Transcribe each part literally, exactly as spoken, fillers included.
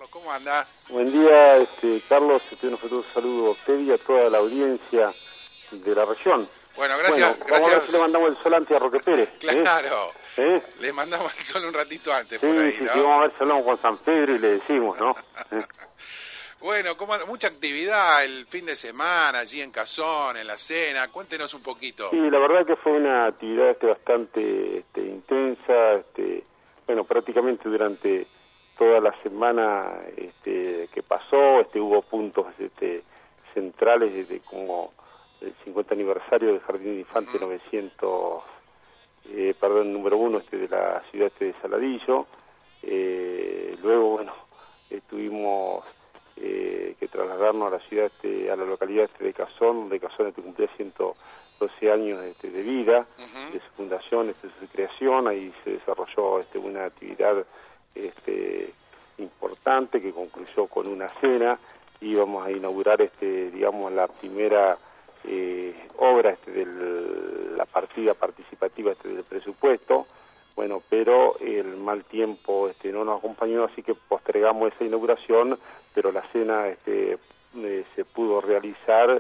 ¿Cómo andás? Buen día, este, Carlos, este, un afectuoso saludo a usted y a toda la audiencia de la región. Bueno, gracias. Bueno, gracias. Vamos a ver si le mandamos el sol antes a Roque Pérez. Claro, ¿Eh? le mandamos el sol un ratito antes Sí, por ahí, sí, ¿no? sí, vamos a ver si hablamos con San Pedro y le decimos, ¿no? ¿Eh? Bueno, ¿cómo anda? Mucha actividad el fin de semana allí en Cazón, en la cena. Cuéntenos un poquito. Sí, la verdad que fue una actividad este, bastante este, intensa, este, bueno, prácticamente durante toda la semana este, que pasó, este, hubo puntos este, centrales desde como el cincuenta aniversario del Jardín de Infante uh-huh. novecientos, eh, perdón, número uno este, de la ciudad este, de Saladillo. Eh, luego, bueno, estuvimos eh, que trasladarnos a la ciudad, este, a la localidad este, de Cazón, donde Cazón este, cumplía ciento doce años este, de vida, uh-huh. de su fundación, este, de su creación. Ahí se desarrolló este, una actividad este, importante que concluyó con una cena. Íbamos a inaugurar, este, digamos, la primera eh, obra este, de la partida participativa este, del presupuesto. Bueno, pero el mal tiempo este, no nos acompañó, así que postergamos esa inauguración, pero la cena este, eh, se pudo realizar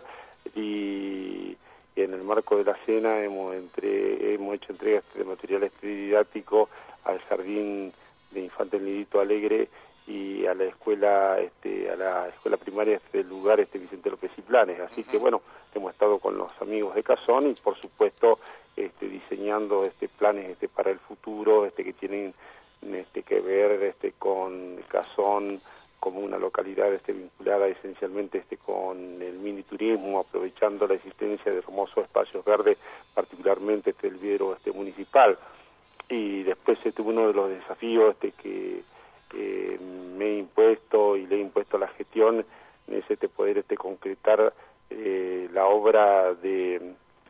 y, y en el marco de la cena hemos, entre, hemos hecho entregas de material este, didáctico al Jardín de Infante El Nidito Alegre y a la escuela este, a la escuela primaria este, del lugar este Vicente López y Planes. Así uh-huh. que bueno, hemos estado con los amigos de Cazón y por supuesto este, diseñando este planes este para el futuro este que tienen este que ver este con Cazón como una localidad este vinculada esencialmente este con el miniturismo, aprovechando la existencia de hermosos espacios verdes, particularmente este el vivero este municipal. Y después este uno de los desafíos este que eh, me he impuesto y le he impuesto a la gestión es este poder este concretar eh, la obra de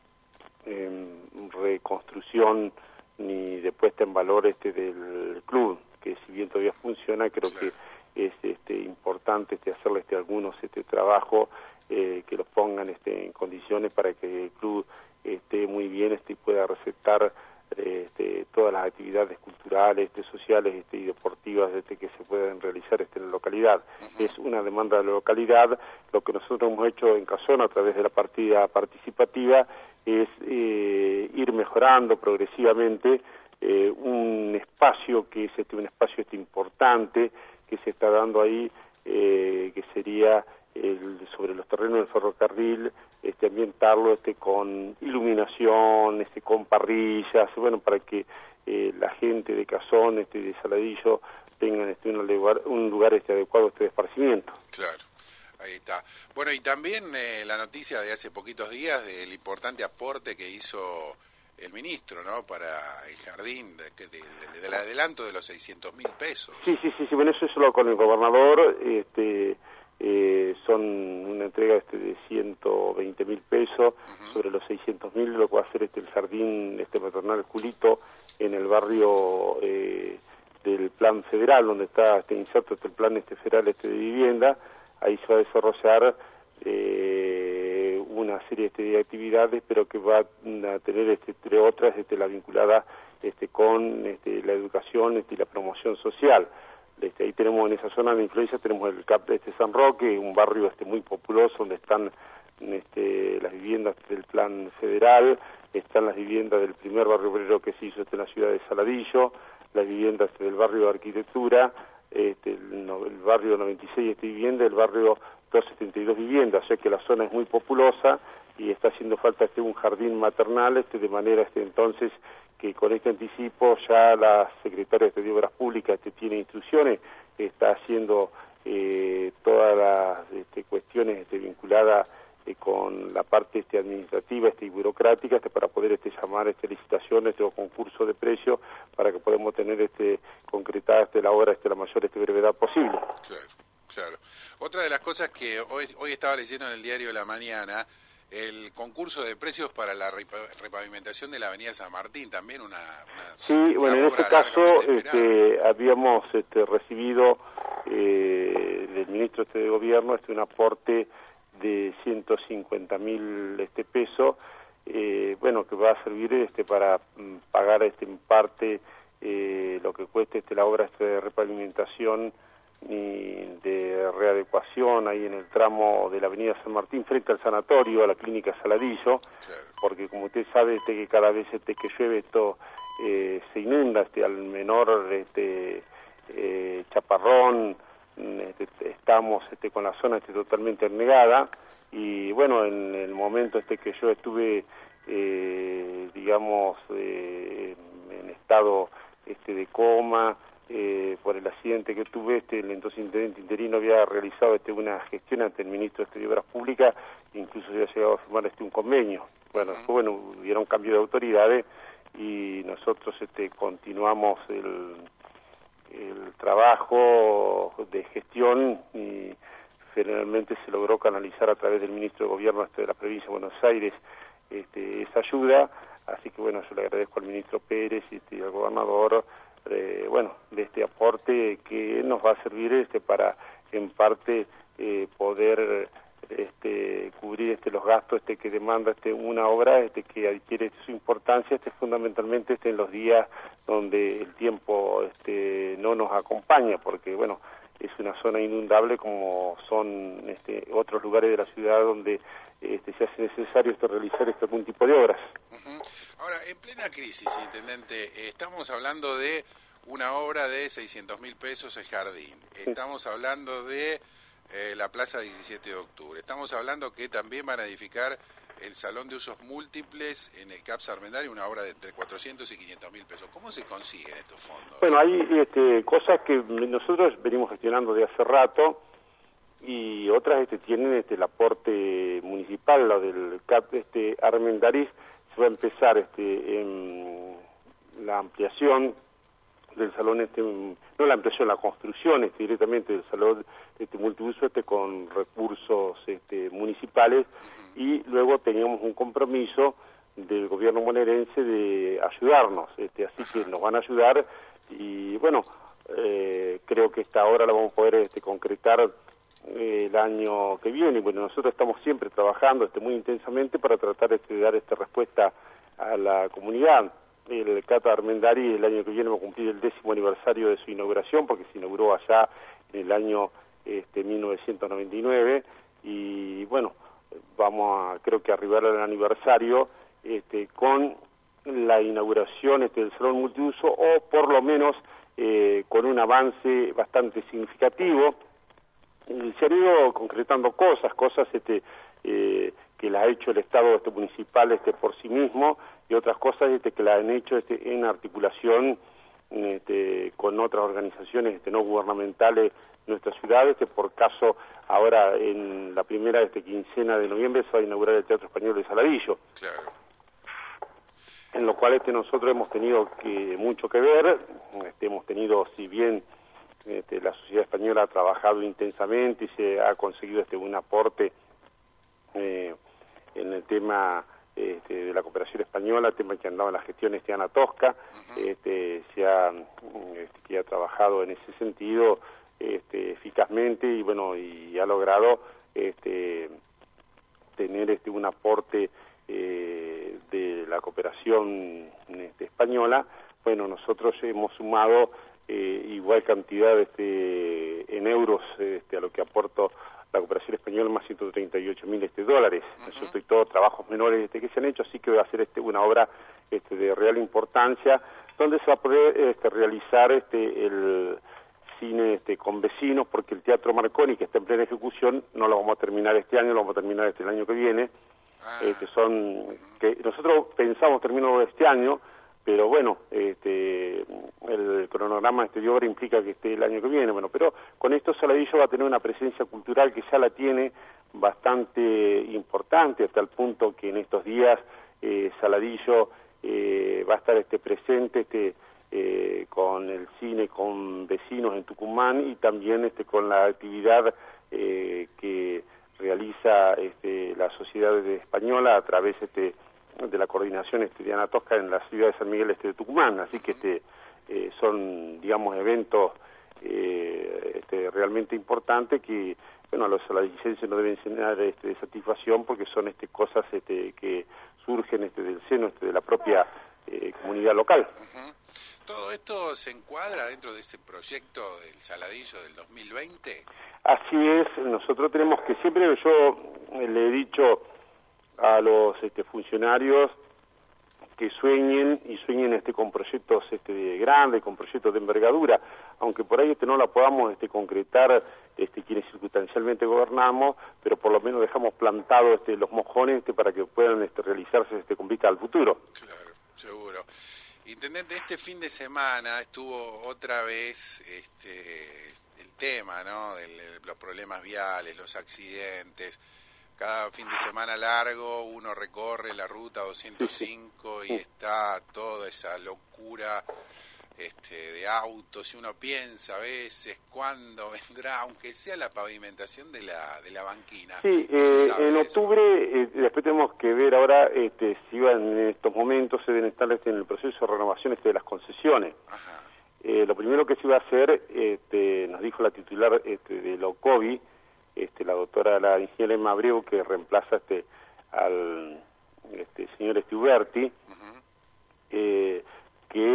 eh, reconstrucción ni de puesta en valor este del club, que si bien todavía funciona, creo que es este importante este hacerle este algunos este trabajo eh, que los pongan este en condiciones para que el club esté muy bien este y pueda receptar Este, todas las actividades culturales, este, sociales este, y deportivas este, que se pueden realizar este, en la localidad. Uh-huh. Es una demanda de la localidad. Lo que nosotros hemos hecho en Cazón a través de la partida participativa es eh, ir mejorando progresivamente eh, un espacio que es este, un espacio este, importante que se está dando ahí, eh, que sería el, sobre los terrenos del ferrocarril, este, ambientarlo este, con iluminación, este, con parrillas, bueno, para que eh, la gente de Cazón, este, de Saladillo, tengan este, un lugar, un lugar este, adecuado este, de esparcimiento. Claro, ahí está. Bueno, y también eh, la noticia de hace poquitos días del importante aporte que hizo el ministro, ¿no?, para el jardín, de, de, de, del adelanto de los seiscientos mil pesos. Sí, sí, sí, sí, bueno, eso es solo con el gobernador, este... Eh, son una entrega este de ciento veinte mil pesos uh-huh. sobre los seiscientos mil, lo que va a hacer este el jardín este maternal Julito en el barrio eh, del plan federal, donde está este inserto este el plan este federal este de vivienda. Ahí se va a desarrollar eh, una serie este, de actividades, pero que va a tener este, entre otras este, la vinculada este, con este, la educación este, y la promoción social. Este, ahí tenemos, en esa zona de influencia, tenemos el C A P de este San Roque, un barrio este muy populoso donde están este, las viviendas del plan federal, están las viviendas del primer barrio obrero que se hizo este, en la ciudad de Saladillo, las viviendas este, del barrio de arquitectura, este, el, no, el barrio noventa y seis este, vivienda, el barrio doscientos setenta y dos viviendas, o sea que la zona es muy populosa y está haciendo falta este un jardín maternal, este de manera este entonces que con este anticipo ya la secretaria de Obras Públicas este, tiene instrucciones, está haciendo eh, todas las este, cuestiones este, vinculadas eh, con la parte este, administrativa este, y burocrática este, para poder este, llamar este, licitaciones este, o concursos de precios para que podamos tener este, concretada este, la obra este, la mayor este, brevedad posible. Claro, claro. Otra de las cosas que hoy, hoy estaba leyendo en el diario La Mañana, el concurso de precios para la repavimentación de la avenida San Martín, también una, una sí, bueno, en este caso este, habíamos este, recibido eh, del ministro este de gobierno este un aporte de ciento cincuenta mil este pesos, eh, bueno, que va a servir este para mm, pagar este en parte eh, lo que cueste este la obra este de repavimentación ni de readecuación ahí en el tramo de la avenida San Martín frente al sanatorio, a la clínica Saladillo, porque como usted sabe este, que cada vez este, que llueve esto eh, se inunda este, al menor este, eh, chaparrón, este, estamos este, con la zona este, totalmente negada, y bueno, en el momento este que yo estuve, eh, digamos, eh, en estado este, de coma, Eh, por el accidente que tuve, este, el entonces intendente interino había realizado este, una gestión ante el ministro este, de Obras Públicas, incluso había llegado a firmar este, un convenio. Bueno, después, bueno, hubiera un cambio de autoridades y nosotros este, continuamos el, el trabajo de gestión y finalmente se logró canalizar a través del ministro de Gobierno este, de la provincia de Buenos Aires este, esa ayuda, así que bueno, yo le agradezco al ministro Pérez este, y al gobernador Eh, bueno, de este aporte que nos va a servir este para en parte eh, poder este cubrir este los gastos este que demanda este una obra este que adquiere su importancia este fundamentalmente este en los días donde el tiempo este no nos acompaña, porque bueno, es una zona inundable como son este otros lugares de la ciudad donde este se hace necesario este realizar este algún tipo de obras. Uh-huh. Ahora, en plena crisis, intendente, eh, estamos hablando de una obra de seiscientos mil pesos el jardín, estamos hablando de eh, la plaza diecisiete de octubre, estamos hablando que también van a edificar el salón de usos múltiples en el C A P S Armendáriz, una obra de entre cuatrocientos y quinientos mil pesos. ¿Cómo se consiguen estos fondos? Bueno, hay este, cosas que nosotros venimos gestionando de hace rato, y otras este, tienen este, el aporte municipal, la del C A P este, Armendáriz. Se va a empezar este, en la ampliación del salón, este, no la ampliación, la construcción este, directamente del salón este, multiuso este, con recursos este, municipales, y luego teníamos un compromiso del gobierno bonaerense de ayudarnos, este, así que nos van a ayudar, y bueno, eh, creo que esta obra la vamos a poder este, concretar el año que viene. Bueno, nosotros estamos siempre trabajando este, muy intensamente para tratar este, de dar esta respuesta a la comunidad. El C A P Armendáriz el año que viene va a cumplir el décimo aniversario de su inauguración, porque se inauguró allá en el año este, mil novecientos noventa y nueve, y bueno, vamos a, creo que arribar al aniversario este, con la inauguración este, del salón multiuso, o por lo menos eh, con un avance bastante significativo. Se han ido concretando cosas, cosas este, eh, que las ha hecho el Estado este, municipal este, por sí mismo, y otras cosas este, que las han hecho este, en articulación este, con otras organizaciones este, no gubernamentales de nuestra ciudad. Este, por caso, ahora en la primera este, quincena de noviembre se va a inaugurar el Teatro Español de Saladillo. Claro. En lo cual este, nosotros hemos tenido que, mucho que ver, este, hemos tenido, si bien Este, la sociedad española ha trabajado intensamente y se ha conseguido este, un aporte eh, en el tema este, de la cooperación española, el tema que andaba en la gestión este, Ana Tosca, uh-huh. este, se ha, este, que ha trabajado en ese sentido este, eficazmente y bueno, y ha logrado este, tener este, un aporte eh, de la cooperación este, española. Bueno, nosotros hemos sumado Eh, igual cantidad este, en euros este, a lo que aportó la cooperación española, más ciento treinta y ocho mil este, dólares. Uh-huh. Eso y todo trabajos menores este, que se han hecho, así que va a ser este, una obra este, de real importancia, donde se va a poder este, realizar este, el cine este, con vecinos, porque el Teatro Marconi, que está en plena ejecución, no lo vamos a terminar este año, lo vamos a terminar este, el año que viene. Ah. Este, son, que nosotros pensamos terminarlo este año, pero bueno, este, el cronograma este de obra implica que esté el año que viene. Bueno, pero con esto Saladillo va a tener una presencia cultural que ya la tiene bastante importante, hasta el punto que en estos días eh, Saladillo eh, va a estar este presente este eh, con el cine con vecinos en Tucumán, y también este con la actividad eh, que realiza este, la sociedad española a través este de la coordinación este, de Ana Tosca en la ciudad de San Miguel este de Tucumán, así que este eh, son, digamos, eventos eh, este, realmente importantes que, bueno, a los saladillenses no deben llenar este, de satisfacción, porque son este, cosas este, que surgen este, del seno este, de la propia eh, comunidad local. Uh-huh. ¿Todo esto se encuadra dentro de este proyecto del Saladillo del dos mil veinte? Así es, nosotros tenemos que siempre, yo le he dicho a los este, funcionarios que sueñen y sueñen este con proyectos este grandes, con proyectos de envergadura, aunque por ahí este no la podamos este concretar este quienes circunstancialmente gobernamos, pero por lo menos dejamos plantados este los mojones este para que puedan este realizarse este con vista al futuro. Claro, seguro. Intendente, este fin de semana estuvo otra vez este el tema, ¿no? De los problemas viales, los accidentes. Cada fin de semana largo uno recorre la ruta doscientos cinco y está toda esa locura este, de autos, y uno piensa a veces cuándo vendrá, aunque sea la pavimentación de la de la banquina. Sí, no eh, en octubre, eh, después tenemos que ver ahora si si en estos momentos se deben estar este, en el proceso de renovación este, de las concesiones. Ajá. Eh, lo primero que se iba a hacer, este, nos dijo la titular este, de la OCOBI, Este, la doctora, la ingeniera Emma Abreu, que reemplaza este al este señor Stiuberti, uh-huh. eh, que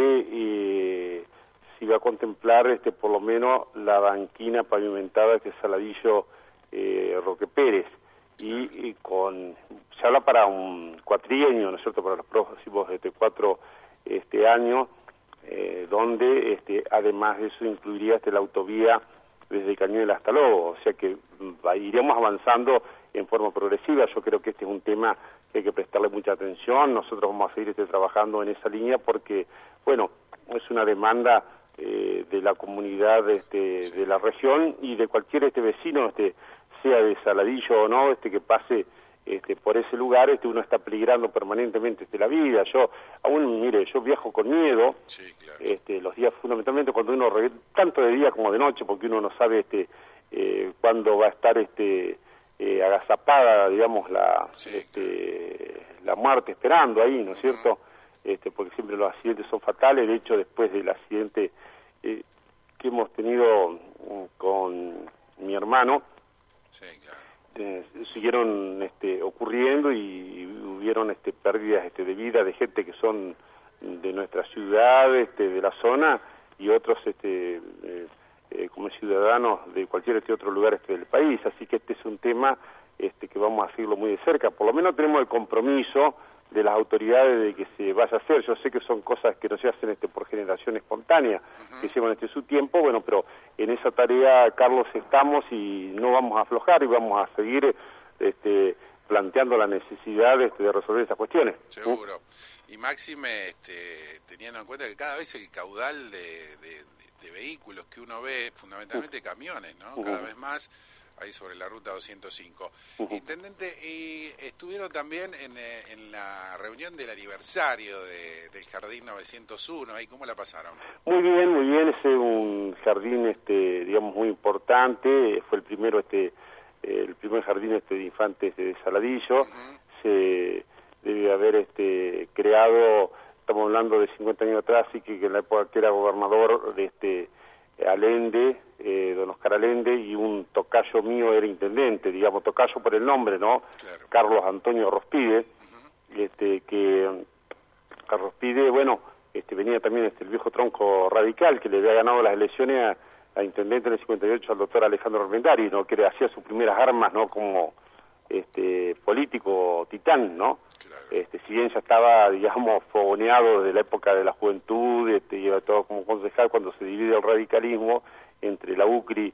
eh, se iba a contemplar este por lo menos la banquina pavimentada de este Saladillo eh, Roque Pérez, y, y con se habla para un cuatrienio, ¿no es cierto?, para los próximos este, cuatro este años, eh, donde este además de eso incluiría este la autovía desde Cañuel hasta Lobo, o sea que iremos avanzando en forma progresiva. Yo creo que este es un tema que hay que prestarle mucha atención. Nosotros vamos a seguir este, trabajando en esa línea porque, bueno, es una demanda eh, de la comunidad este, de la región y de cualquier este vecino, este sea de Saladillo o no, este que pase este por ese lugar, este uno está peligrando permanentemente este la vida. Yo aún, mire, yo viajo con miedo, sí, claro. este los días fundamentalmente cuando uno tanto de día como de noche, porque uno no sabe este eh, cuándo va a estar este eh, agazapada, digamos, la sí, este claro. la muerte esperando ahí, ¿no es uh-huh. cierto? Este porque siempre los accidentes son fatales. De hecho, después del accidente eh, que hemos tenido con mi hermano, sí, claro. Eh, siguieron este, ocurriendo y, y hubieron este, pérdidas este, de vida de gente que son de nuestra ciudad, este, de la zona, y otros este, eh, eh, como ciudadanos de cualquier este otro lugar este, del país. Así que este es un tema este, que vamos a seguirlo muy de cerca. Por lo menos tenemos el compromiso de las autoridades de que se vaya a hacer. Yo sé que son cosas que no se hacen este por generación espontánea, uh-huh. que llevan este su tiempo, bueno, pero en esa tarea, Carlos, estamos y no vamos a aflojar y vamos a seguir este, planteando la necesidad este, de resolver esas cuestiones. Seguro. ¿Mm? Y máxime, este, teniendo en cuenta que cada vez el caudal de, de, de vehículos que uno ve, fundamentalmente uh-huh. camiones, ¿no? Uh-huh. Cada vez más ahí sobre la ruta doscientos cinco. Uh-huh. Intendente, y estuvieron también en, en la reunión del aniversario de, del Jardín novecientos uno, ¿ahí cómo la pasaron? Muy bien, muy bien, es un jardín, este, digamos, muy importante, fue el primero, este, el primer jardín este de infantes de Saladillo, uh-huh. se debe haber este creado, estamos hablando de cincuenta años atrás, y que, que en la época que era gobernador de este Allende, eh, don Oscar Allende, y un tocayo mío era intendente, digamos, tocayo por el nombre, ¿no? Claro. Carlos Antonio Rospide, uh-huh. este, que Carlos Rospide, bueno, este, venía también este, el viejo tronco radical, que le había ganado las elecciones a, a intendente en el cincuenta y ocho al doctor Alejandro Armendari, ¿no? Que hacía sus primeras armas, ¿no? Como este político titán, ¿no? Claro. Este, si bien ya estaba, digamos, fogoneado desde la época de la juventud, este, y todo como concejal, cuando se divide el radicalismo entre la U C R I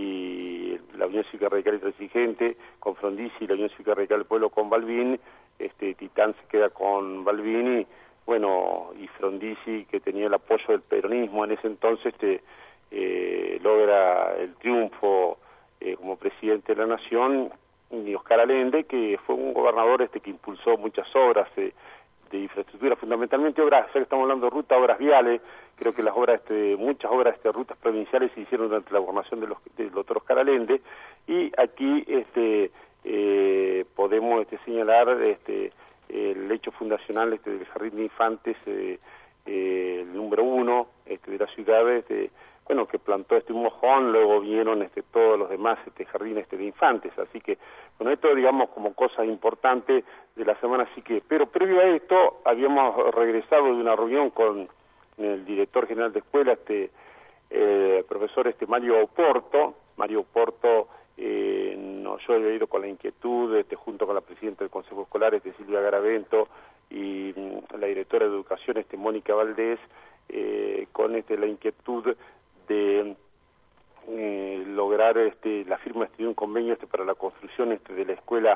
y la Unión Cívica Radical y Transigente, con Frondizi y la Unión Cívica Radical del Pueblo con Balbín, este Titán se queda con Balbín y, bueno, y Frondizi, que tenía el apoyo del peronismo en ese entonces, este, eh, logra el triunfo eh, como presidente de la Nación, y Oscar Allende, que fue un gobernador este que impulsó muchas obras eh, de infraestructura, fundamentalmente obras, ya que estamos hablando de rutas, obras viales, creo que las obras, este, muchas obras de este, rutas provinciales se hicieron durante la gobernación de los, del doctor Oscar Allende, y aquí este eh, podemos este, señalar este el hecho fundacional este del Jardín de Infantes, eh, eh, el número uno este, de la ciudad, este, bueno, que plantó este un mojón, luego vinieron este todos los demás este jardines este de infantes, así que bueno, esto digamos como cosas importantes de la semana, así que, pero previo a esto habíamos regresado de una reunión con el director general de escuela, este eh, profesor este Mario Porto. Mario Porto, eh, no, yo he ido con la inquietud, este, junto con la presidenta del Consejo Escolar, este Silvia Garavento, y mm, la directora de Educación, este Mónica Valdés, eh, con este la inquietud de eh, lograr este la firma este, de un convenio este para la construcción este de la escuela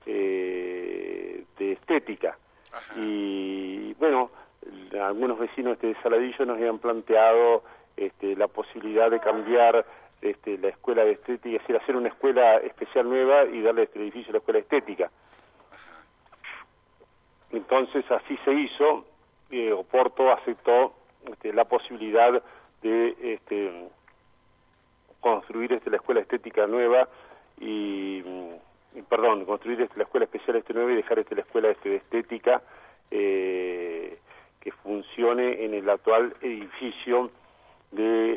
eh, de estética. Ajá. Y bueno, algunos vecinos este, de Saladillo nos habían planteado este, la posibilidad de cambiar este, la escuela de estética, es decir, hacer una escuela especial nueva y darle este edificio a la escuela estética. Ajá. Entonces así se hizo, eh, Oporto aceptó este, la posibilidad de este, construir este, la escuela estética nueva y, y perdón, construir este, la escuela especial este nueva y dejar este, la escuela este, de estética eh, que funcione en el actual edificio de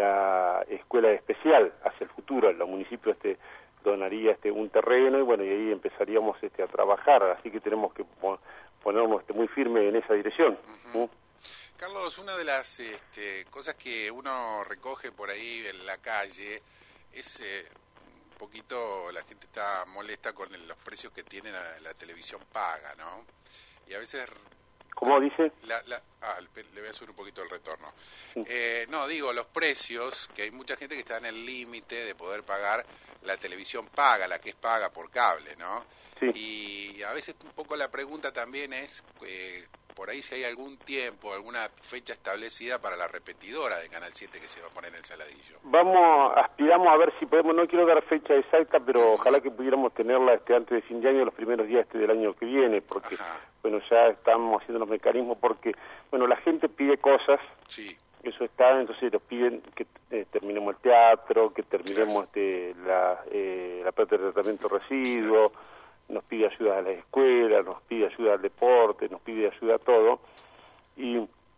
la escuela especial hacia el futuro. El municipio este donaría este un terreno y bueno, y ahí empezaríamos este a trabajar, así que tenemos que ponernos este, muy firme en esa dirección. Uh-huh. ¿Mm? Carlos, una de las este, cosas que uno recoge por ahí en la calle es eh, un poquito, la gente está molesta con el, los precios que tiene la, la televisión paga, ¿no? Y a veces... ¿Cómo dice? La, la, ah, le voy a subir un poquito el retorno. Sí. Eh, no, digo, los precios, que hay mucha gente que está en el límite de poder pagar la televisión paga, la que es paga por cable, ¿no? Sí. Y a veces un poco la pregunta también es, eh, por ahí si hay algún tiempo, alguna fecha establecida para la repetidora de Canal siete que se va a poner en el Saladillo. Vamos, aspiramos a ver si podemos, no quiero dar fecha exacta, pero uh-huh. ojalá que pudiéramos tenerla este antes de fin de año, los primeros días este del año que viene, porque, Ajá. bueno, ya estamos haciendo los mecanismos, porque, bueno, la gente pide cosas, sí. eso está, entonces nos piden que eh, terminemos el teatro, que terminemos claro. este, la, eh, la plata de tratamiento de residuos, claro. nos pide ayuda a las escuelas, nos pide ayuda al deporte, nos pide ayuda a todo, y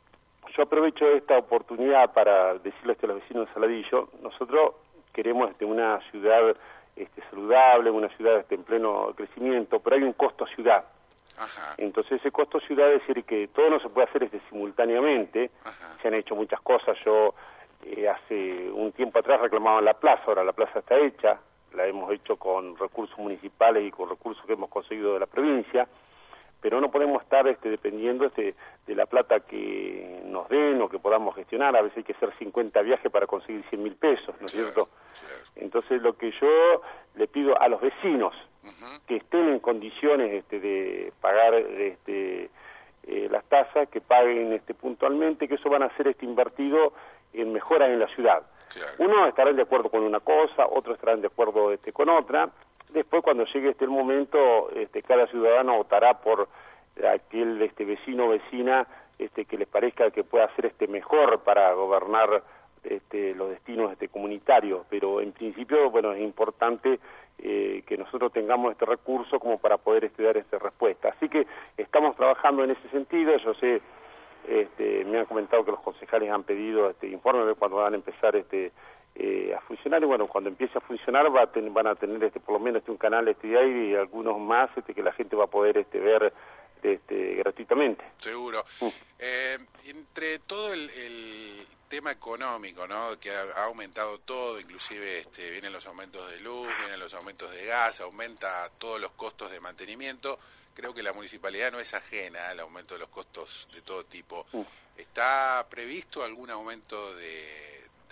yo aprovecho esta oportunidad para decirle a los vecinos de Saladillo, nosotros queremos este, una ciudad este, saludable, una ciudad este, en pleno crecimiento, pero hay un costo ciudad. Ajá. Entonces ese costo ciudad es decir que todo no se puede hacer este, simultáneamente. Ajá. Se han hecho muchas cosas, yo eh, hace un tiempo atrás reclamaba la plaza, ahora la plaza está hecha, la hemos hecho con recursos municipales y con recursos que hemos conseguido de la provincia, pero no podemos estar este, dependiendo este, de la plata que nos den o que podamos gestionar. A veces hay que hacer cincuenta viajes para conseguir cien mil pesos, ¿no es claro, cierto? Claro. Entonces lo que yo le pido a los vecinos uh-huh. que estén en condiciones este, de pagar este, eh, las tasas, que paguen este, puntualmente, que eso van a ser este, invertido en mejoras en la ciudad. Claro. Unos estarán de acuerdo con una cosa, otros estarán de acuerdo este, con otra. Después, cuando llegue este el momento, este, cada ciudadano votará por aquel este, vecino o vecina este, que les parezca que pueda ser este, mejor para gobernar este, los destinos este, comunitarios. Pero en principio, bueno, es importante eh, que nosotros tengamos este recurso como para poder este, dar esta respuesta. Así que estamos trabajando en ese sentido. Yo sé, este, me han comentado que los concejales han pedido este informe de cuándo van a empezar este Eh, a funcionar, y bueno, cuando empiece a funcionar va a ten, van a tener este por lo menos este un canal este de aire y algunos más este que la gente va a poder este ver este gratuitamente. Seguro. Mm. Eh, entre todo el, el tema económico, ¿no? Que ha, ha aumentado todo, inclusive este vienen los aumentos de luz, vienen los aumentos de gas, aumenta todos los costos de mantenimiento. Creo que la municipalidad no es ajena al aumento de los costos de todo tipo. Mm. ¿Está previsto algún aumento de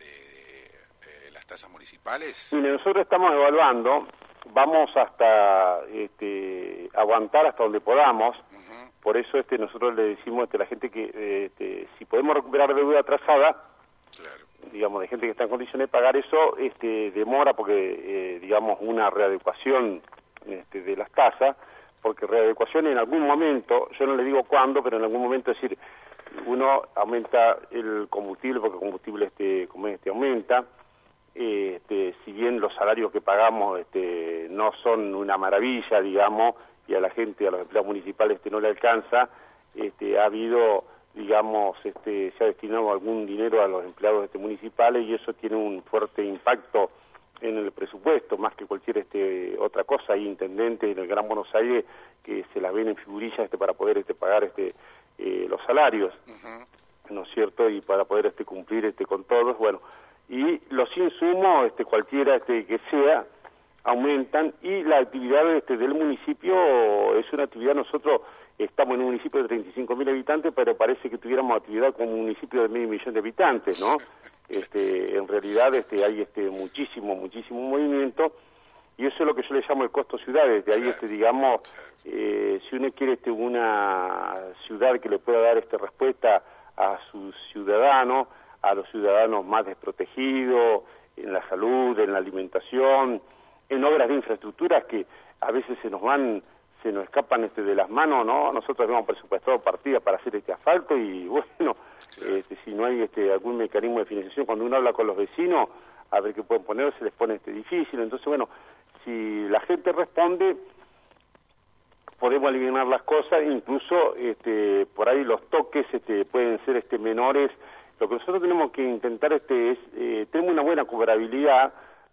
las tasas municipales? Mire, nosotros estamos evaluando, vamos hasta este, aguantar hasta donde podamos, uh-huh. por eso este nosotros le decimos este, a la gente que este, si podemos recuperar deuda atrasada, claro. digamos, de gente que está en condiciones de pagar eso, este, demora porque, eh, digamos, una readecuación este, de las tasas, porque readecuación en algún momento, yo no le digo cuándo, pero en algún momento, es decir, uno aumenta el combustible, porque el combustible este, como este aumenta, Este, si bien los salarios que pagamos este, no son una maravilla, digamos, y a la gente, a los empleados municipales este, no le alcanza, este, ha habido, digamos, este, se ha destinado algún dinero a los empleados este, municipales y eso tiene un fuerte impacto en el presupuesto, más que cualquier este, otra cosa. Hay intendentes en el Gran Buenos Aires que se las ven en figurillas este, para poder este, pagar este, eh, los salarios. Uh-huh. ¿no es cierto? Y para poder este cumplir este con todos, bueno, y los insumos, este cualquiera este que sea, aumentan, y la actividad este del municipio es una actividad, nosotros estamos en un municipio de treinta y cinco mil habitantes, pero parece que tuviéramos actividad como un municipio de medio millón de habitantes, ¿no? Este, en realidad este hay este muchísimo, muchísimo movimiento, y eso es lo que yo le llamo el costo ciudades. De ahí este digamos, eh, si uno quiere este una ciudad que le pueda dar este respuesta a sus ciudadanos, a los ciudadanos más desprotegidos, en la salud, en la alimentación, en obras de infraestructuras que a veces se nos van, se nos escapan este de las manos, ¿no? Nosotros hemos presupuestado partidas para hacer este asfalto y bueno, este, si no hay este algún mecanismo de financiación, cuando uno habla con los vecinos, a ver qué pueden poner, se les pone este difícil. Entonces, bueno, si la gente responde, podemos eliminar las cosas, incluso este por ahí los toques este pueden ser este menores. Lo que nosotros tenemos que intentar este es, eh, tenemos una buena cobrabilidad,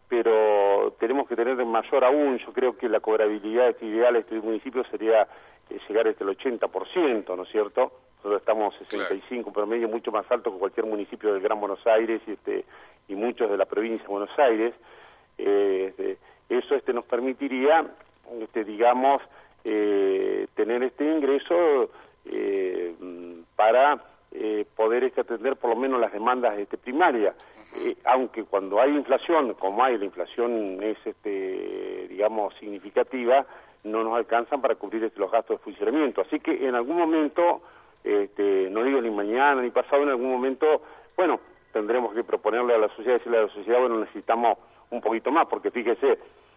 pero tenemos que tener mayor aún. Yo creo que la cobrabilidad este, ideal este municipio sería eh, llegar hasta el ochenta por ciento, ¿no es cierto? Nosotros estamos sesenta y cinco, claro, promedio mucho más alto que cualquier municipio del Gran Buenos Aires y, este, y muchos de la provincia de Buenos Aires. Eh, este, eso este nos permitiría, este, digamos, eh, tener este ingreso eh, para eh, poder este, atender por lo menos las demandas este, primarias. Eh, aunque cuando hay inflación, como hay, la inflación es, este, digamos, significativa, no nos alcanzan para cubrir este, los gastos de funcionamiento. Así que en algún momento, este, no digo ni mañana ni pasado, en algún momento, bueno, tendremos que proponerle a la sociedad, decirle a la sociedad, bueno, necesitamos un poquito más, porque fíjese,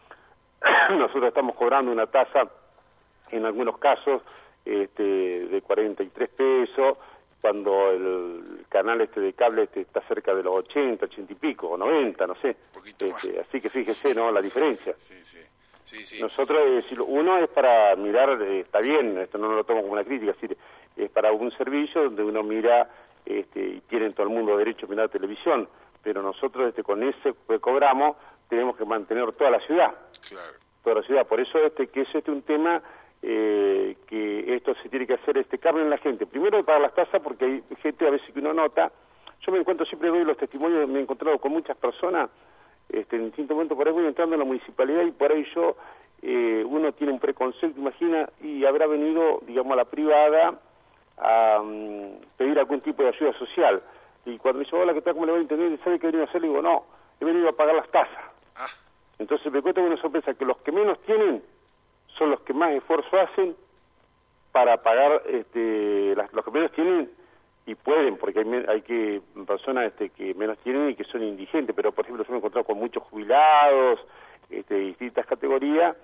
nosotros estamos cobrando una tasa, en algunos casos, este, de cuarenta y tres pesos, cuando el canal este de cable este está cerca de los ochenta, ochenta y pico, o noventa, no sé. Este, así que fíjese, sí, ¿no?, la diferencia. Sí, sí. Sí, sí. Nosotros, eh, uno es para mirar, eh, está bien, esto no lo tomo como una crítica, es decir, es para un servicio donde uno mira, este, y tiene todo el mundo derecho a mirar televisión, pero nosotros este, con ese que cobramos tenemos que mantener toda la ciudad. Claro. Toda la ciudad, por eso este que es este un tema eh, que esto se tiene que hacer este carne en la gente. Primero de pagar las tasas, porque hay gente a veces que uno nota, yo me encuentro, siempre doy los testimonios, me he encontrado con muchas personas, este, en distintos momentos por ahí voy entrando en la municipalidad y por ahí yo, eh, uno tiene un preconcepto, imagina, y habrá venido, digamos, a la privada a um, pedir algún tipo de ayuda social. Y cuando me dice, hola, ¿qué tal? ¿Cómo le va a entender? ¿Sabe qué he venido a hacer? Le digo, no, he venido a pagar las tasas. Ah. Entonces me cuenta una sorpresa, que los que menos tienen son los que más esfuerzo hacen para pagar, este, las, los que menos tienen y pueden, porque hay, hay que personas este, que menos tienen y que son indigentes, pero por ejemplo yo me he encontrado con muchos jubilados este, de distintas categorías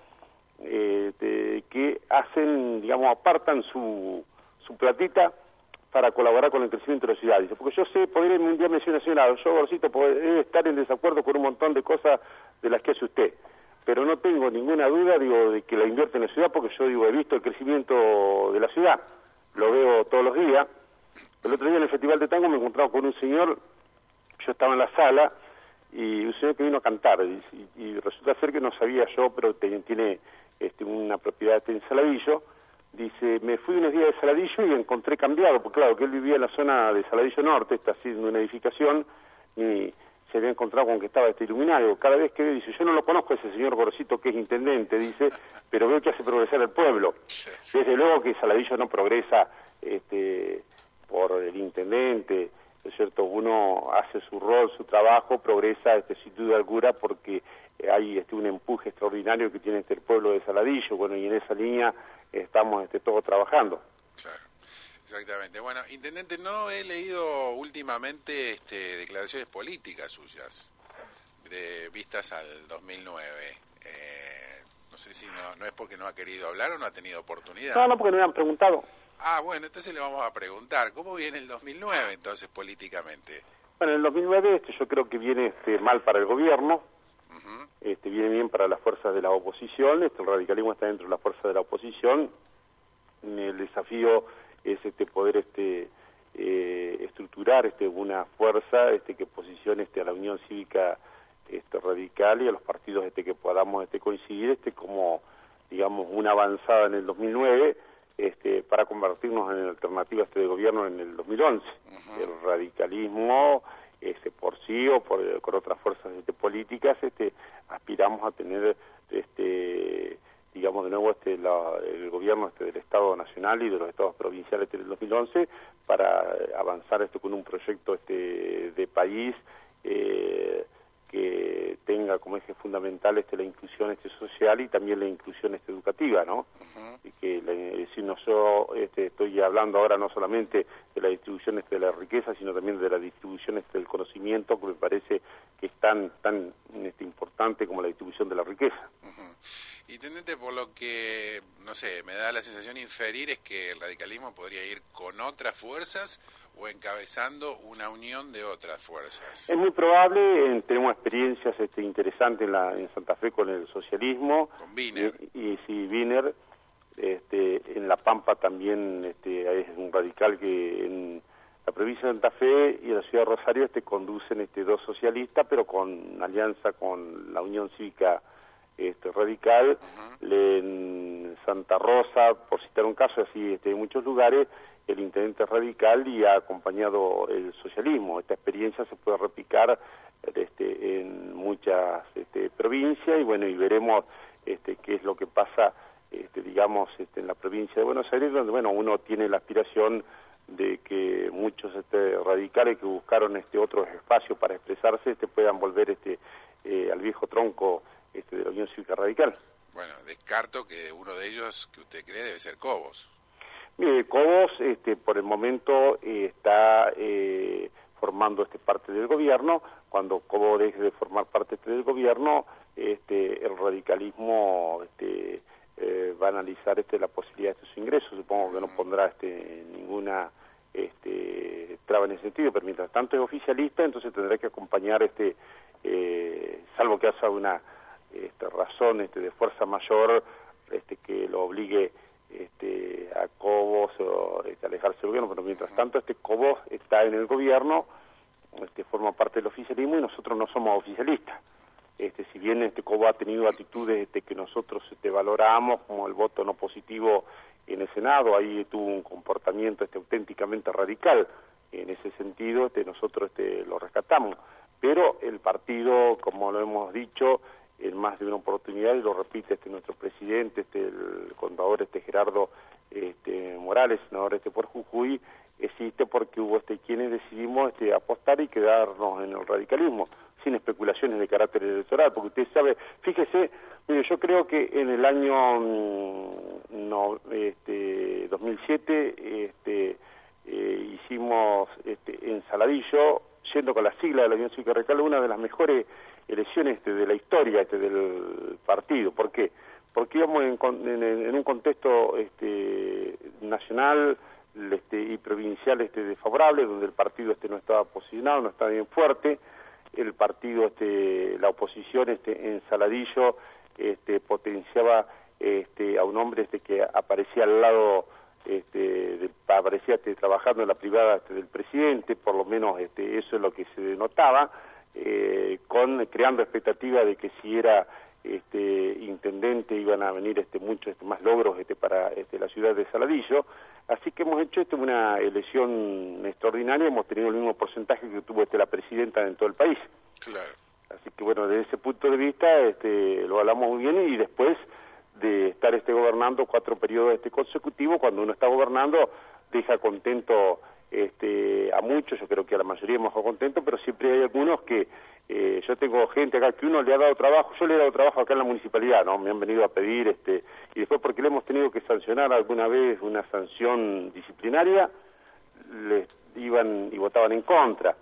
este, que hacen, digamos, apartan su, su platita para colaborar con el crecimiento de la ciudad. Dice, porque yo sé, poder un día mencionar, yo, Gorcito, poder estar en desacuerdo con un montón de cosas de las que hace usted, pero no tengo ninguna duda, digo, de que la invierte en la ciudad, porque yo, digo, he visto el crecimiento de la ciudad, lo veo todos los días. El otro día en el Festival de Tango me he encontrado con un señor, yo estaba en la sala, y un señor que vino a cantar, y, y, y resulta ser que no sabía yo, pero tiene, tiene este, una propiedad en Saladillo. Dice, me fui unos días de Saladillo y encontré cambiado, porque claro, que él vivía en la zona de Saladillo Norte, está haciendo una edificación, y se había encontrado con que estaba este iluminario. Cada vez que ve, dice, yo no lo conozco a ese señor Gorcito que es intendente, dice, pero veo que hace progresar el pueblo. Desde luego que Saladillo no progresa este, por el intendente, ¿no es cierto? Uno hace su rol, su trabajo, progresa este, sin duda alguna, porque hay este, un empuje extraordinario que tiene este, el pueblo de Saladillo, bueno, y en esa línea estamos este, todos trabajando. Claro, exactamente. Bueno, intendente, no he leído últimamente este, declaraciones políticas suyas, de vistas al dos mil nueve. Eh, no sé si no, no es porque no ha querido hablar o no ha tenido oportunidad. No, no, porque no me han preguntado. Ah, bueno, entonces le vamos a preguntar, ¿cómo viene el dos mil nueve entonces políticamente? Bueno, el dos mil nueve este, yo creo que viene este, mal para el gobierno. Uh-huh. Este, viene bien para las fuerzas de la oposición, este, el radicalismo está dentro de las fuerzas de la oposición, el desafío es este, poder este, eh, estructurar este, una fuerza este, que posicione este, a la Unión Cívica este, Radical y a los partidos este, que podamos este, coincidir este, como, digamos, una avanzada en el dos mil nueve, este, para convertirnos en alternativa a este gobierno en el dos mil once. Uh-huh. El radicalismo, este, por sí o por, con otras fuerzas este, políticas, este, aspiramos a tener, este, digamos, de nuevo este, la, el gobierno este, del Estado Nacional y de los estados provinciales del dos mil once para avanzar este, con un proyecto este, de país eh, que tenga como eje fundamental este, la inclusión este, social y también la inclusión este, educativa, ¿no? Uh-huh. Y que la, si no yo este, estoy hablando ahora no solamente de la distribución este, de la riqueza, sino también de la distribución este, del conocimiento, que me parece que es tan, tan este, importante como la distribución de la riqueza. Uh-huh. Y Intendente, por lo que, no sé, me da la sensación inferir es que el radicalismo podría ir con otras fuerzas o encabezando una unión de otras fuerzas. Es muy probable, eh, tenemos experiencias este, interesantes en, la, en Santa Fe con el socialismo. Con Wiener. Y, y sí, Wiener, este, en La Pampa también este, es un radical que en la provincia de Santa Fe y en la ciudad de Rosario este, conducen este, dos socialistas, pero con alianza con la Unión Cívica este, Radical. Uh-huh. En Santa Rosa, por citar un caso, así este, en muchos lugares, el intendente radical y ha acompañado el socialismo. Esta experiencia se puede replicar este, en muchas este, provincias y bueno, y veremos este, qué es lo que pasa, este, digamos, este, en la provincia de Buenos Aires, donde bueno, uno tiene la aspiración de que muchos este, radicales que buscaron este otros espacios para expresarse este, puedan volver este, eh, al viejo tronco este, de la Unión Cívica Radical. Bueno, descarto que uno de ellos que usted cree debe ser Cobos. Mire, Cobos, este, por el momento eh, está eh, formando este parte del gobierno. Cuando Cobos deje de formar parte este del gobierno, este, el radicalismo este, eh, va a analizar este, la posibilidad de su ingreso. Supongo que no pondrá este, ninguna este, traba en ese sentido, pero mientras tanto es oficialista, entonces tendrá que acompañar, este, eh, salvo que haya una este, razón este, de fuerza mayor este, que lo obligue este, a Cobos o este, alejarse del gobierno, pero mientras tanto este Cobos está en el gobierno, este, forma parte del oficialismo y nosotros no somos oficialistas. Este, si bien este Cobos ha tenido actitudes este, que nosotros este, valoramos, como el voto no positivo en el Senado, ahí tuvo un comportamiento este, auténticamente radical. En ese sentido este, nosotros este, lo rescatamos, pero el partido, como lo hemos dicho en más de una oportunidad, y lo repite este nuestro presidente, este el contador este Gerardo este Morales, senador este por Jujuy, existe porque hubo este quienes decidimos este apostar y quedarnos en el radicalismo, sin especulaciones de carácter electoral, porque usted sabe, fíjese, mire, yo creo que en el año no, este, dos mil siete este, eh, hicimos este, en Saladillo, yendo con la sigla de la Unión Cívica Radical, una de las mejores elecciones este, de la historia este, del partido. ¿Por qué? Porque íbamos en, en, en un contexto este, nacional este, y provincial este, desfavorable, donde el partido este, no estaba posicionado, no estaba bien fuerte. El partido, este, la oposición este, en Saladillo este, potenciaba este, a un hombre este, que aparecía al lado, este, de, aparecía este, trabajando en la privada este, del presidente, por lo menos este, eso es lo que se denotaba. Eh, con creando expectativa de que si era este intendente iban a venir este muchos este, más logros este para este, la ciudad de Saladillo, así que hemos hecho este, una elección extraordinaria, hemos tenido el mismo porcentaje que tuvo este, la presidenta en todo el país. Claro. Así que bueno, desde ese punto de vista este, lo hablamos muy bien y después de estar este gobernando cuatro periodos este consecutivos, cuando uno está gobernando deja contento este, a muchos, yo creo que a la mayoría hemos dejado contento, pero siempre hay algunos que, eh, yo tengo gente acá que uno le ha dado trabajo, yo le he dado trabajo acá en la municipalidad, ¿no? Me han venido a pedir, este, y después porque le hemos tenido que sancionar alguna vez una sanción disciplinaria, les iban y votaban en contra.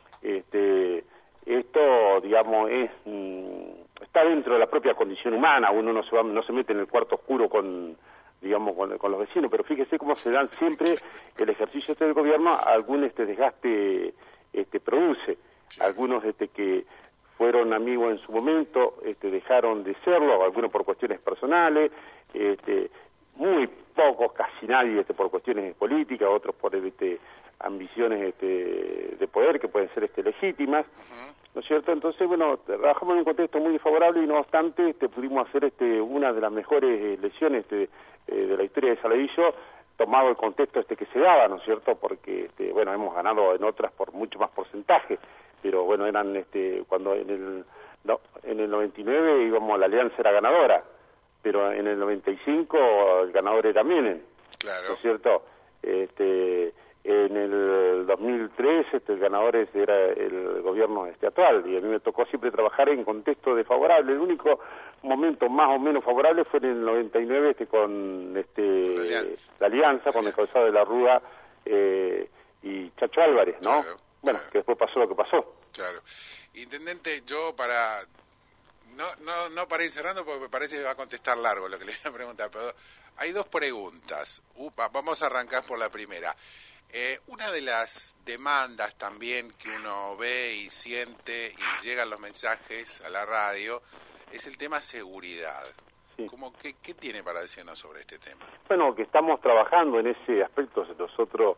Este, esto, digamos, es mm, está dentro de la propia condición humana, uno no se va, no se mete en el cuarto oscuro con digamos, con, con los vecinos, pero fíjese cómo se dan siempre el ejercicio este del gobierno, algún este desgaste este produce, algunos este que fueron amigos en su momento, este dejaron de serlo, algunos por cuestiones personales, este muy pocos, casi nadie este por cuestiones políticas, otros por este ambiciones este, de poder que pueden ser este, legítimas, uh-huh. ¿no es cierto? Entonces, bueno, trabajamos en un contexto muy desfavorable y no obstante este, pudimos hacer este, una de las mejores elecciones este, eh, de la historia de Saladillo, tomado el contexto este que se daba, ¿no es cierto? Porque, este, bueno, hemos ganado en otras por mucho más porcentaje, pero bueno, eran, este, cuando en el, no, en el noventa y nueve íbamos, la Alianza era ganadora, pero en el noventa y cinco el ganador era Menem, claro. ¿no es cierto? Este, en el dos mil tres este, el ganador era el gobierno este, actual, y a mí me tocó siempre trabajar en contexto desfavorable. El único momento más o menos favorable fue en el noventa y nueve este, con este, la Alianza, la alianza con el Calzado de la Rúa eh, y Chacho Álvarez, ¿no? Claro, bueno, claro. Que después pasó lo que pasó. Claro. Intendente, yo para... No, no, no para ir cerrando, porque me parece que va a contestar largo lo que le voy a preguntar, pero hay dos preguntas. Upa, vamos a arrancar por la primera. Eh, una de las demandas también que uno ve y siente y llegan los mensajes a la radio es el tema seguridad. Sí. ¿Cómo, qué, ¿Qué tiene para decirnos sobre este tema? Bueno, que estamos trabajando en ese aspecto. Nosotros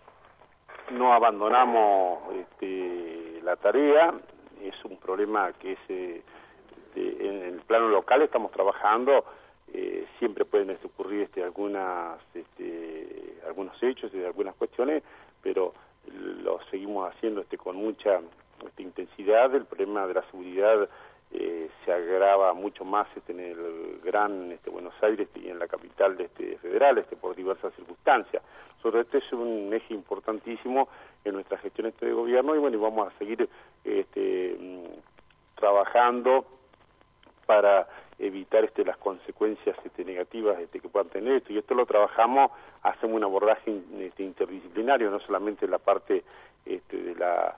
no abandonamos este, la tarea. Es un problema que es... Eh, de, en el plano local estamos trabajando. Eh, siempre pueden este, ocurrir este, algunas, este, algunos hechos y algunas cuestiones, pero lo seguimos haciendo este, con mucha este, intensidad. El problema de la seguridad eh, se agrava mucho más este, en el gran este, Buenos Aires y en la capital este, federal este, por diversas circunstancias. Sobre este es un eje importantísimo en nuestra gestión este de gobierno y bueno, y vamos a seguir este, trabajando para evitar este, las consecuencias este, negativas este, que puedan tener esto. Y esto lo trabajamos, hacemos un abordaje este, interdisciplinario, no solamente en la parte este, de la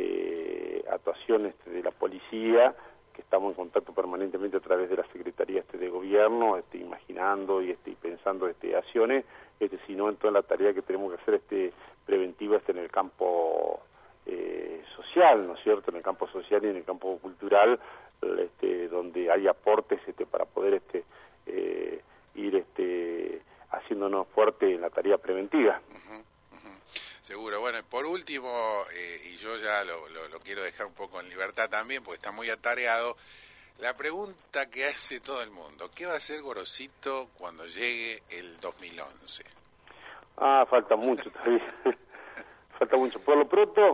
eh, actuación este, de la policía, que estamos en contacto permanentemente a través de la Secretaría este, de Gobierno, este, imaginando y, este, y pensando este, acciones, este, sino en toda la tarea que tenemos que hacer este, preventiva este, en el campo eh, social, ¿no es cierto?, en el campo social y en el campo cultural, Este, donde hay aportes este, para poder este, eh, ir este, haciéndonos fuerte en la tarea preventiva. Uh-huh, uh-huh. Seguro. Bueno, por último, eh, y yo ya lo, lo, lo quiero dejar un poco en libertad también, porque está muy atareado, la pregunta que hace todo el mundo: ¿qué va a hacer Gorosito cuando llegue el dos mil once? Ah, falta mucho todavía. Falta mucho. Por lo pronto,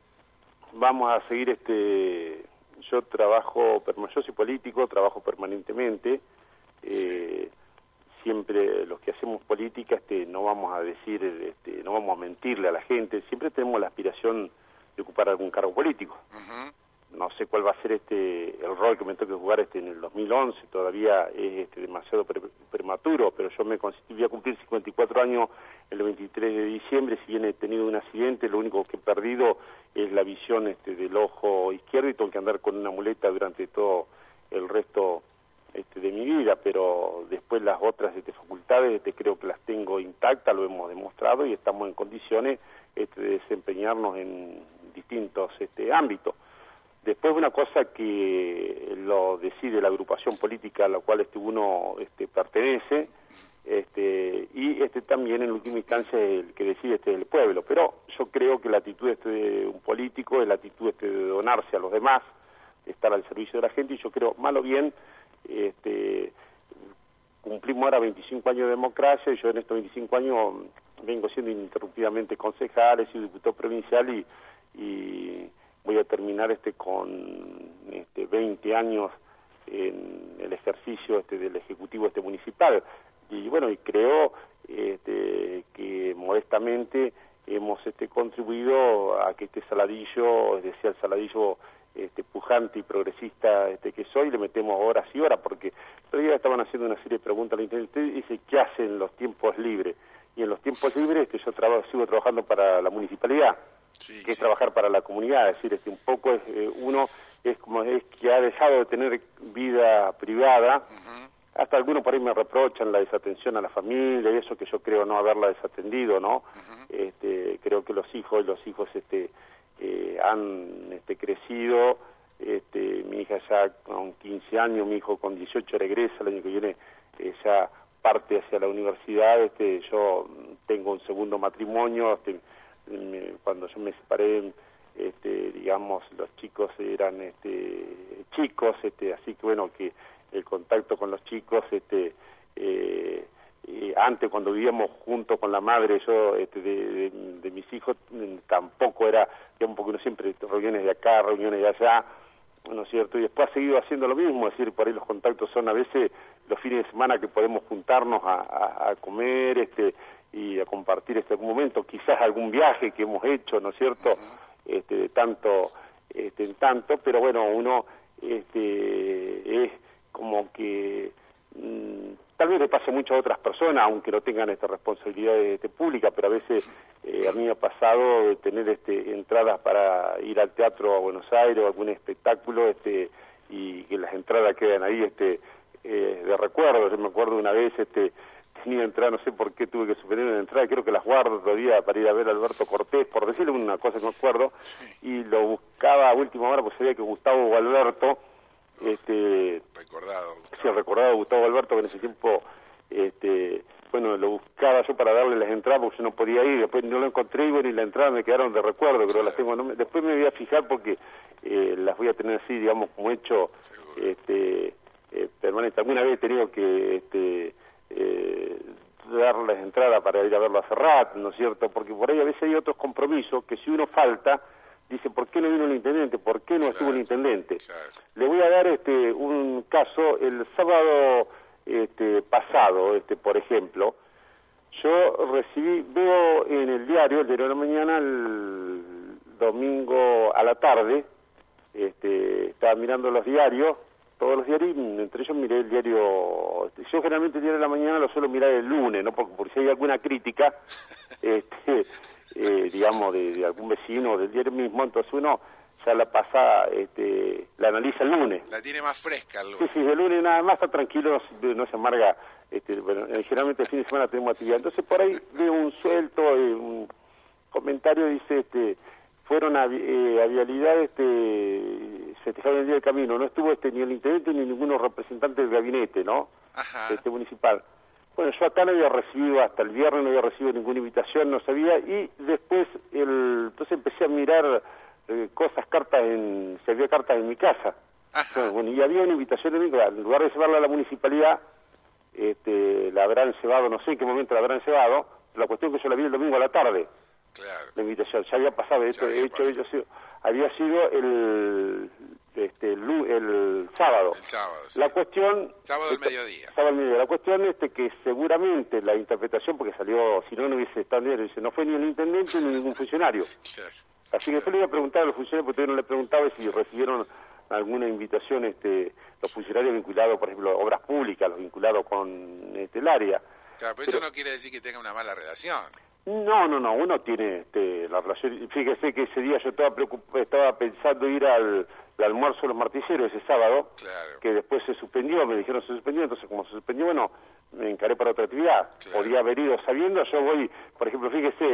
vamos a seguir este... Yo trabajo, yo soy político, trabajo permanentemente, eh, siempre los que hacemos política este, no vamos a decir, este, no vamos a mentirle a la gente, siempre tenemos la aspiración de ocupar algún cargo político. Uh-huh. No sé cuál va a ser este el rol que me toque jugar este en el dos mil once, todavía es este, demasiado pre prematuro, pero yo me voy a cumplir cincuenta y cuatro años el veintitrés de diciembre, si bien he tenido un accidente, lo único que he perdido es la visión este, del ojo izquierdo y tengo que andar con una muleta durante todo el resto este, de mi vida, pero después las otras este, facultades este, creo que las tengo intactas, lo hemos demostrado y estamos en condiciones este, de desempeñarnos en distintos este, ámbitos. Después una cosa que lo decide la agrupación política a la cual este, uno este, pertenece, este, y este también en última instancia es el que decide este el pueblo, pero yo creo que la actitud este de un político es la actitud este de donarse a los demás, de estar al servicio de la gente, y yo creo, mal o bien, este, cumplimos ahora veinticinco años de democracia, y yo en estos veinticinco años vengo siendo ininterrumpidamente concejal, he sido diputado provincial y, y voy a terminar este con este veinte años en el ejercicio este del Ejecutivo este municipal. Y bueno, y creo este, que modestamente hemos este, contribuido a que este Saladillo, es decir, el Saladillo este, pujante y progresista este, que soy, le metemos horas y horas, porque todavía estaban haciendo una serie de preguntas al internet, usted dice, ¿qué hacen en los tiempos libres? Y en los tiempos libres este, yo trabajo, sigo trabajando para la municipalidad, sí, que sí. es trabajar para la comunidad, es decir, este, un poco es, eh, uno es como es que ha dejado de tener vida privada. Uh-huh. Hasta algunos por ahí me reprochan la desatención a la familia y eso que yo creo no haberla desatendido, ¿no? Uh-huh. Este, creo que los hijos, los hijos este, eh, han este, crecido. Este, mi hija ya con quince años, mi hijo con dieciocho regresa, el año que viene eh, ya parte hacia la universidad. Este, yo tengo un segundo matrimonio, este, me, cuando yo me separé, este, digamos, los chicos eran este, chicos, este, así que bueno, que el contacto con los chicos, este, eh, eh, antes cuando vivíamos junto con la madre yo este, de, de, de mis hijos, tampoco era, digamos, porque uno siempre reuniones de acá, reuniones de allá, ¿no es cierto? Y después ha seguido haciendo lo mismo, es decir, por ahí los contactos son a veces los fines de semana que podemos juntarnos a, a, a comer este y a compartir este algún momento, quizás algún viaje que hemos hecho, ¿no es cierto? Este, de tanto este, en tanto, pero bueno, uno este, es como que mmm, tal vez le pase mucho a otras personas, aunque no tengan esta responsabilidad este, pública, pero a veces eh, a mí me ha pasado de tener este, entradas para ir al teatro a Buenos Aires o algún espectáculo este, y que las entradas quedan ahí este, eh, de recuerdo. Yo me acuerdo una vez, este, tenía entrada, no sé por qué tuve que suspender una entrada, creo que las guardo todavía para ir a ver a Alberto Cortés, por decirle una cosa que me acuerdo, y lo buscaba a última hora porque sabía que Gustavo o Alberto, este recordado Gustavo. Sí, recordado Gustavo Alberto, que en ese tiempo este bueno, lo buscaba yo para darle las entradas porque yo no podía ir, después no lo encontré y bueno, y las entradas me quedaron de recuerdo, pero claro, las tengo, no me, después me voy a fijar porque eh, las voy a tener así, digamos, como hecho este eh, permanente. Alguna vez he tenido que este eh, dar las entradas para ir a verlo a Serrat, ¿no es cierto? Porque por ahí a veces hay otros compromisos que si uno falta, dice, ¿por qué no vino el intendente? ¿Por qué no claro, estuvo el intendente? Claro. Le voy a dar este un caso. El sábado este, pasado, este por ejemplo, yo recibí, veo en el diario, el diario de la mañana, el domingo a la tarde, este, estaba mirando los diarios, todos los diarios, entre ellos miré el diario, este, yo generalmente el diario de la mañana lo suelo mirar el lunes, ¿no? Porque por si hay alguna crítica, este... Eh, digamos, de, de algún vecino del diario mismo, entonces uno ya la pasa, este, la analiza el lunes. La tiene más fresca el lunes. Sí, sí, el lunes nada más está tranquilo, no se, no se amarga, este, bueno, generalmente el fin de semana tenemos actividad. Entonces por ahí veo un suelto, eh, un comentario, dice, este, fueron a, eh, a vialidad, este, festejaron el día del camino, no estuvo este ni el intendente ni ninguno representante del gabinete, ¿no? Ajá. Este municipal. Bueno, yo acá no había recibido, hasta el viernes no había recibido ninguna invitación, no sabía, y después, el, entonces empecé a mirar eh, cosas, cartas, en, si había cartas en mi casa. Ajá. Bueno, y había una invitación en mi casa, en lugar de llevarla a la municipalidad, este, la habrán llevado, no sé en qué momento la habrán llevado, la cuestión es que yo la vi el domingo a la tarde. Claro. La invitación, ya había pasado, de hecho, había, hecho, había, sido, había sido el... Este, el, el sábado. El sábado, sí. La cuestión... Sábado al mediodía. Sábado al mediodía. La cuestión es que seguramente la interpretación, porque salió, si no, no hubiese estado bien, dice, no fue ni el intendente ni ningún funcionario. Claro. Así que después le iba a preguntar a los funcionarios, porque todavía no le preguntaba si recibieron alguna invitación este los funcionarios vinculados, por ejemplo, a obras públicas, los vinculados con este, el área. Claro, pero, pero eso no quiere decir que tenga una mala relación. No, no, no, uno tiene este, la relación. Fíjese que ese día yo estaba preocup... estaba pensando ir al, al almuerzo de los martilleros ese sábado, claro. Que después se suspendió, me dijeron se suspendió, entonces como se suspendió, bueno, me encaré para otra actividad. Claro. Podría haber ido sabiendo, yo voy, por ejemplo, fíjese,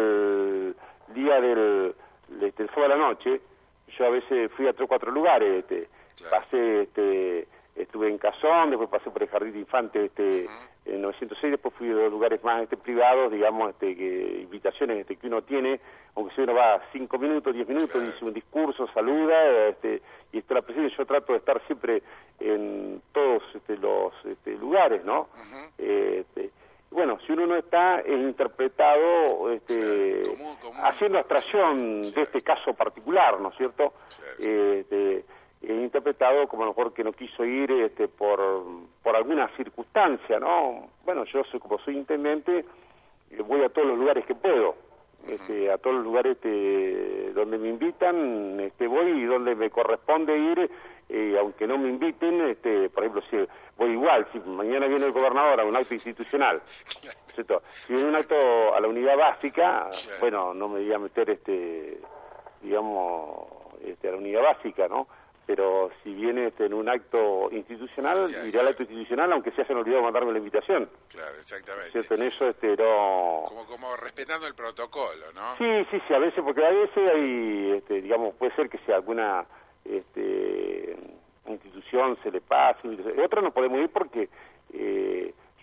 el día del, este, el sábado a la noche, yo a veces fui a tres o cuatro lugares, este, claro. pasé, este, estuve en Cazón, después pasé por el Jardín de Infantes, este, uh-huh. en novecientos seis, después fui a los lugares más este, privados, digamos, este, que invitaciones este, que uno tiene, aunque si uno va cinco minutos, diez minutos, claro. dice un discurso, saluda, este, y está la presencia. Yo trato de estar siempre en todos este, los este, lugares, ¿no? Uh-huh. este, bueno, si uno no está, es interpretado este, claro. ¿Cómo, cómo? haciendo abstracción sí. de este caso particular, ¿no es cierto? Claro. Este, he interpretado como a lo mejor que no quiso ir este, por por alguna circunstancia, ¿no? Bueno, yo soy como soy intendente, voy a todos los lugares que puedo, este, a todos los lugares este, donde me invitan, este, voy y donde me corresponde ir, eh, aunque no me inviten, este, por ejemplo, si voy igual, si mañana viene el gobernador a un acto institucional, ¿cierto? Si viene un acto a la unidad básica, bueno, no me voy a meter, este, digamos, este, a la unidad básica, ¿no? Pero si viene este, en un acto institucional, sí, sí, iré al acto institucional, aunque se hayan olvidado mandarme la invitación. Claro, exactamente. ¿Cierto? En eso, este, no... Como, como respetando el protocolo, ¿no? Sí, sí, sí, a veces, porque a veces hay, este, digamos, puede ser que sea alguna este, institución se le pase, otra no podemos ir porque eh, yo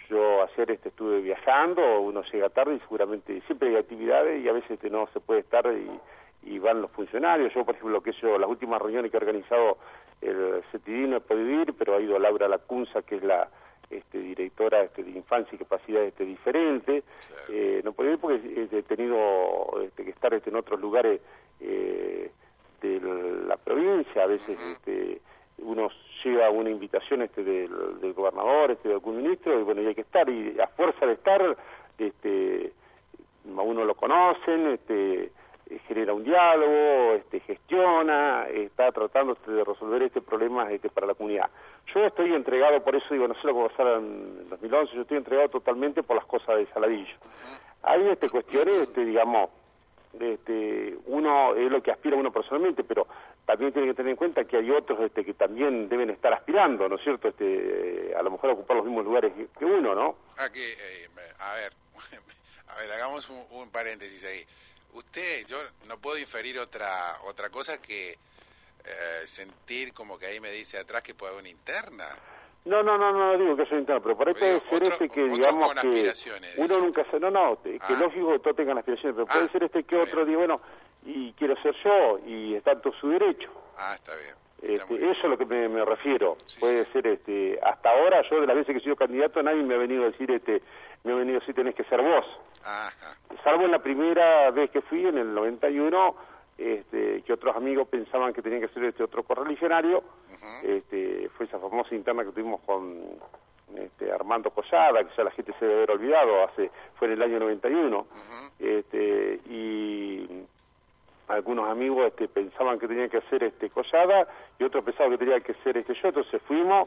ayer este, estuve viajando, uno llega tarde y seguramente siempre hay actividades y a veces este, no se puede estar y, y van los funcionarios. Yo, por ejemplo, que yo, las últimas reuniones que he organizado el CETIDI no he podido ir, pero ha ido Laura Lacunza, que es la este, directora este, de Infancia y Capacidad este, Diferente. Claro. Eh, no he podido ir porque he tenido este, que estar este, en otros lugares eh, de la provincia. A veces uh-huh. este, uno llega una invitación este, del, del gobernador, este, de algún ministro, y bueno, y hay que estar, y a fuerza de estar, este, a uno lo conocen, este, genera un diálogo, este, gestiona, está tratando este, de resolver este problema este, para la comunidad. Yo estoy entregado, por eso digo, no sé lo que va a pasar en dos mil once, yo estoy entregado totalmente por las cosas de Saladillo. Hay este, cuestiones, este, digamos, este, uno es lo que aspira uno personalmente, pero también tiene que tener en cuenta que hay otros este, que también deben estar aspirando, ¿no es cierto? Este, a lo mejor ocupar los mismos lugares que, que uno, ¿no? Aquí, eh, a ver, a ver, hagamos un, un paréntesis ahí. Usted, yo no puedo inferir otra otra cosa que eh, sentir como que ahí me dice atrás que puede haber una interna. No, no, no, no digo que soy interna, pero por ahí puede ser este que, digamos, que uno nunca se... No, no, que ah. lógico que todos tengan aspiraciones, pero ah, puede ser este que otro diga, bueno, y quiero ser yo, y está en todo su derecho. Ah, está bien. Está Este, bien. Eso es lo que me, me refiero. Sí, puede sí. ser, este, hasta ahora, yo de las veces que he sido candidato, nadie me ha venido a decir, este, me ha venido a decir, tenés que ser vos. Ajá. Salvo en la primera vez que fui, en el noventa y uno, este, que otros amigos pensaban que tenía que ser este otro correligionario. Uh-huh. este, fue esa famosa interna que tuvimos con este, Armando Collada, que ya la gente se debe haber olvidado, hace fue en el año noventa y uno. Uh-huh. este, y algunos amigos este, pensaban que tenía que ser este, Collada, y otros pensaban que tenía que ser este, yo, entonces fuimos,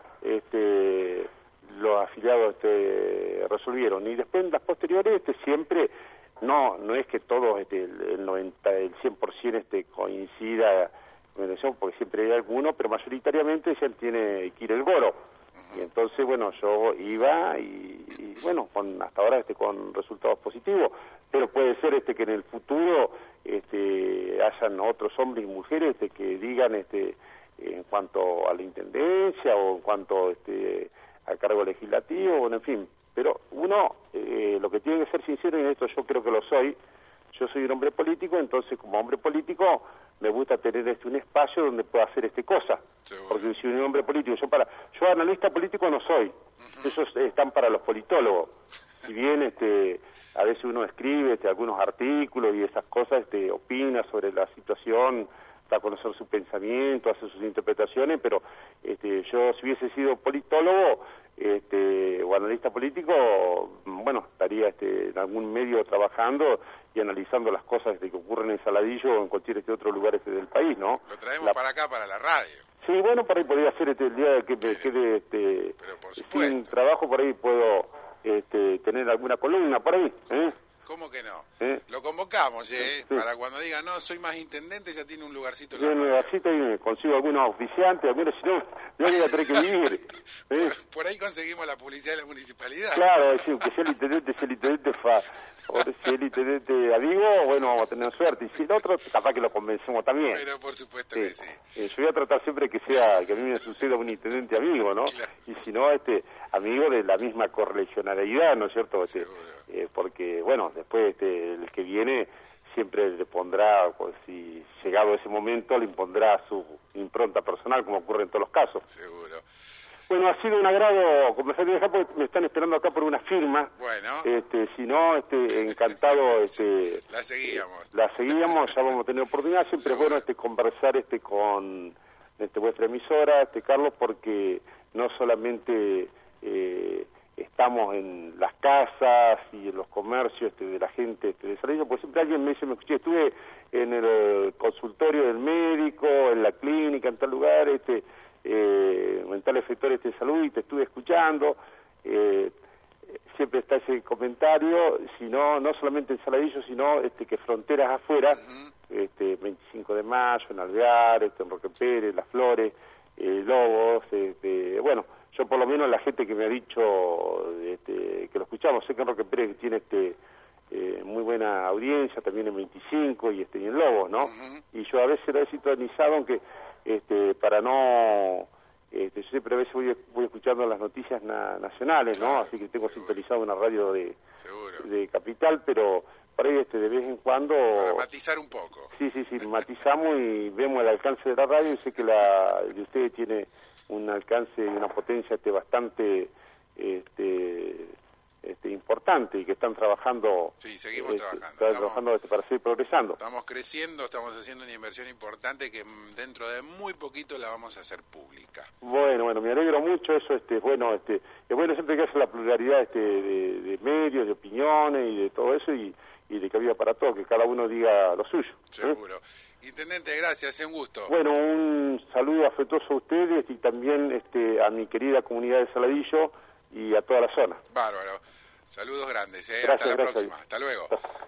este, los afiliados este, resolvieron, y después en las posteriores este, siempre... No, no es que todos, este, el noventa, el cien por ciento este, coincida con elección, porque siempre hay alguno, pero mayoritariamente ya tiene que ir el Goro. Y entonces, bueno, yo iba y, y bueno, con, hasta ahora este, con resultados positivos, pero puede ser este que en el futuro este, hayan otros hombres y mujeres este, que digan este, en cuanto a la intendencia o en cuanto este, al cargo legislativo, bueno, en fin. Pero uno, eh, lo que tiene que ser sincero, y en esto yo creo que lo soy, yo soy un hombre político, entonces como hombre político me gusta tener este un espacio donde pueda hacer este cosa. Seguro. Porque si un hombre político, yo para yo analista político no soy, uh-huh. Esos están para los politólogos. Si bien este a veces uno escribe este, algunos artículos y esas cosas, este opina sobre la situación, da a conocer su pensamiento, hace sus interpretaciones, pero este yo si hubiese sido politólogo este o analista político, bueno, estaría este en algún medio trabajando y analizando las cosas este, que ocurren en Saladillo o en cualquier este otro lugar este del país, ¿no? Lo traemos la... para acá, para la radio. Sí, bueno, por ahí podría ser este, el día que me quede este, sin trabajo, por ahí puedo este, tener alguna columna por ahí, ¿eh? ¿Cómo que no? ¿Eh? Lo convocamos, ¿eh? Sí. Para cuando diga, no, soy más intendente, ya tiene un lugarcito en la radio. un lugarcito y me consigo algunos auspiciantes, algunos, si no, no voy a tener que vivir. ¿eh? por, por ahí conseguimos la publicidad de la municipalidad. Claro, es decir, que si el intendente es el intendente fa, o si el intendente amigo, bueno, vamos a tener suerte. Y si el otro, capaz que lo convencemos también. Pero por supuesto sí. que sí. Eh, yo voy a tratar siempre que sea, que a mí me suceda un intendente amigo, ¿no? Claro. Y si no, este, amigo de la misma correligionariedad, ¿no es cierto? Este, eh, porque, bueno, después este, el que viene siempre le pondrá, pues, si llegado ese momento, le impondrá su impronta personal, como ocurre en todos los casos. Seguro. Bueno, ha sido un agrado conversar acá porque me están esperando acá por una firma. Bueno. Este, si no, este, encantado, este. La seguíamos. La seguíamos, ya vamos a tener oportunidad. Siempre es bueno este conversar este con este vuestra emisora, este Carlos, porque no solamente eh, estamos en las casas y en los comercios este, de la gente este, de Saladillo, porque siempre alguien me dice, me escuché, estuve en el consultorio del médico, en la clínica, en tal lugar, este. Eh, en tal efector este de salud y te estuve escuchando, eh, siempre está ese comentario, sino no solamente en Saladillo, sino este que fronteras afuera, uh-huh. este veinticinco de mayo, en Alvear, este, en Roque Pérez, Las Flores, eh, Lobos, este, bueno, yo por lo menos la gente que me ha dicho este, que lo escuchamos, sé que en Roque Pérez tiene este eh, muy buena audiencia, también en veinticinco y, este, y en Lobos, ¿no? Uh-huh. Y yo a veces lo he sintonizado, aunque este, para no este, Este, yo siempre a veces voy, voy escuchando las noticias na, nacionales, claro, ¿no? Así que tengo seguro. sintonizado una radio de, Seguro. de Capital, pero por ahí este, de vez en cuando... Para matizar un poco. Sí, sí, sí, matizamos y vemos el alcance de la radio y sé que la de ustedes tiene un alcance y una potencia este, bastante este, este, importante y que están trabajando... Sí, seguimos este, trabajando. Están Estamos, trabajando este, para seguir progresando. Estamos creciendo, estamos haciendo una inversión importante que dentro de muy poquito la vamos a hacer pública. Bueno, bueno, me alegro mucho, eso este, bueno, este, es bueno siempre que hace la pluralidad este, de, de medios, de opiniones y de todo eso y, y de cabida para todos, que cada uno diga lo suyo. Seguro. ¿Eh? Intendente, gracias, es un gusto. Bueno, un saludo afectuoso a ustedes y también este, a mi querida comunidad de Saladillo y a toda la zona. Bárbaro. Saludos grandes, ¿eh? Gracias, Hasta la gracias. próxima. Hasta luego.